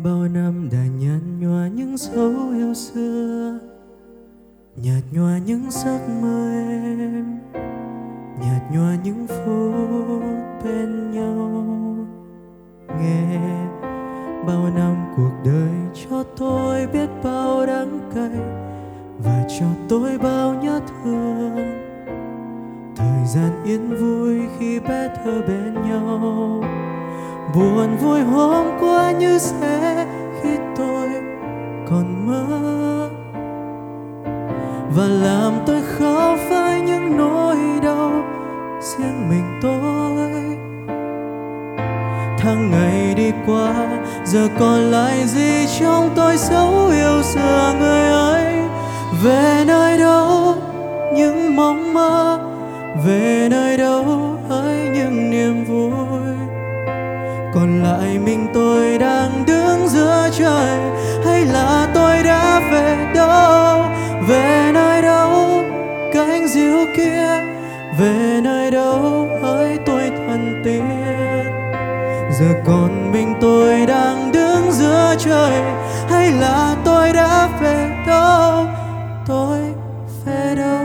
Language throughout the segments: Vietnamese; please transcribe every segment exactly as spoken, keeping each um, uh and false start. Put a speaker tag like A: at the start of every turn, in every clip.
A: bao năm đã nhạt nhòa những dấu yêu xưa, nhạt nhòa những giấc mơ em, nhạt nhòa những phút bên nhau. Nghe bao năm cuộc đời cho tôi biết bao đắng cay và cho tôi bao nhớ thương. Thời gian yên vui khi bé thơ bên nhau, buồn vui hôm qua như sẽ khi tôi còn mơ, và làm tôi khó phai những nỗi đau riêng mình tôi. Tháng ngày đi qua, giờ còn lại gì trong tôi dấu yêu xưa người ấy. Về nơi đâu những mong mơ, về nơi đâu hỡi những niềm vui. Còn lại mình tôi đang đứng giữa trời, hay là tôi đã về đâu? Về nơi đâu cánh diều kia, về nơi đâu hỡi tuổi thân thiết. Giờ còn mình tôi đang đứng giữa trời, hay là tôi đã về đâu? Tôi về đâu?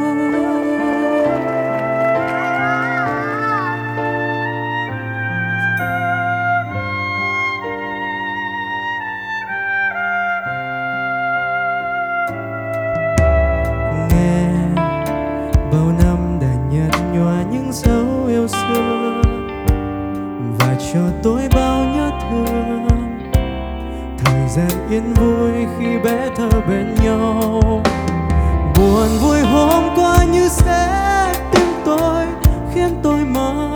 A: Nghe bao năm đã nhạt nhòa những dấu yêu xưa, và cho tôi bao nhớ thương. Thời gian yên vui khi bé thơ bên nhau, buồn vui hôm qua như sẽ tim tôi, khiến tôi mơ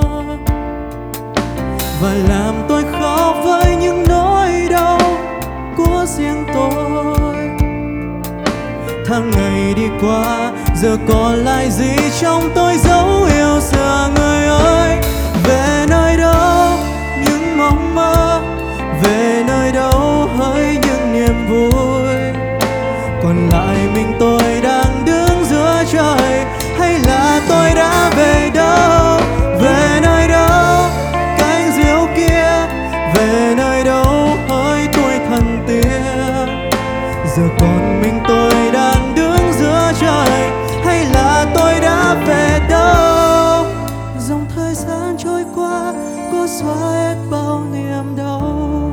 A: và làm tôi khó với những nỗi đau của riêng tôi. Tháng ngày đi qua, giờ còn lại gì trong tôi dấu yêu xưa người ơi. Về nơi đâu những mong mơ, về nơi đâu hỡi những niềm vui. Còn lại mình tôi đang đứng giữa trời, hay là tôi đã về đâu? Về nơi đâu cánh diều kia, về nơi đâu hỡi tuổi thân thiết. Giờ còn mình tôi đang đứng giữa trời, hay là tôi đã về đâu? Dòng thời gian trôi qua có xóa hết bao niềm đau,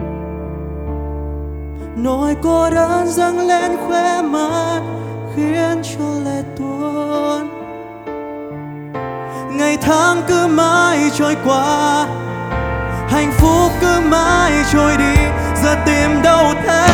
A: nỗi cô đơn dâng lên khóe mắt khiến cho lệ tuôn. Ngày tháng cứ mãi trôi qua, hạnh phúc cứ mãi trôi đi, giờ tìm đâu thế?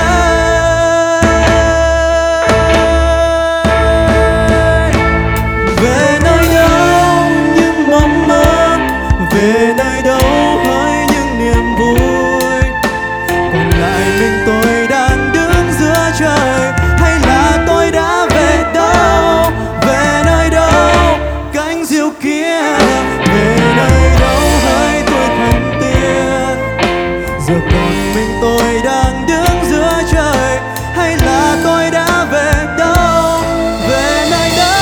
A: Về nơi đâu những mong mơ, về nơi đâu hỡi những niềm vui. Còn lại mình tôi đang đứng giữa trời, hay là tôi đã về đâu? Về nơi đâu cánh diều kia, về nơi đâu hỡi tuổi thân thiết. Giờ còn mình tôi đang đứng giữa trời, hay là tôi đã về đâu? Về nơi đâu?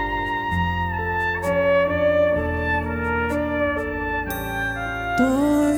A: Tôi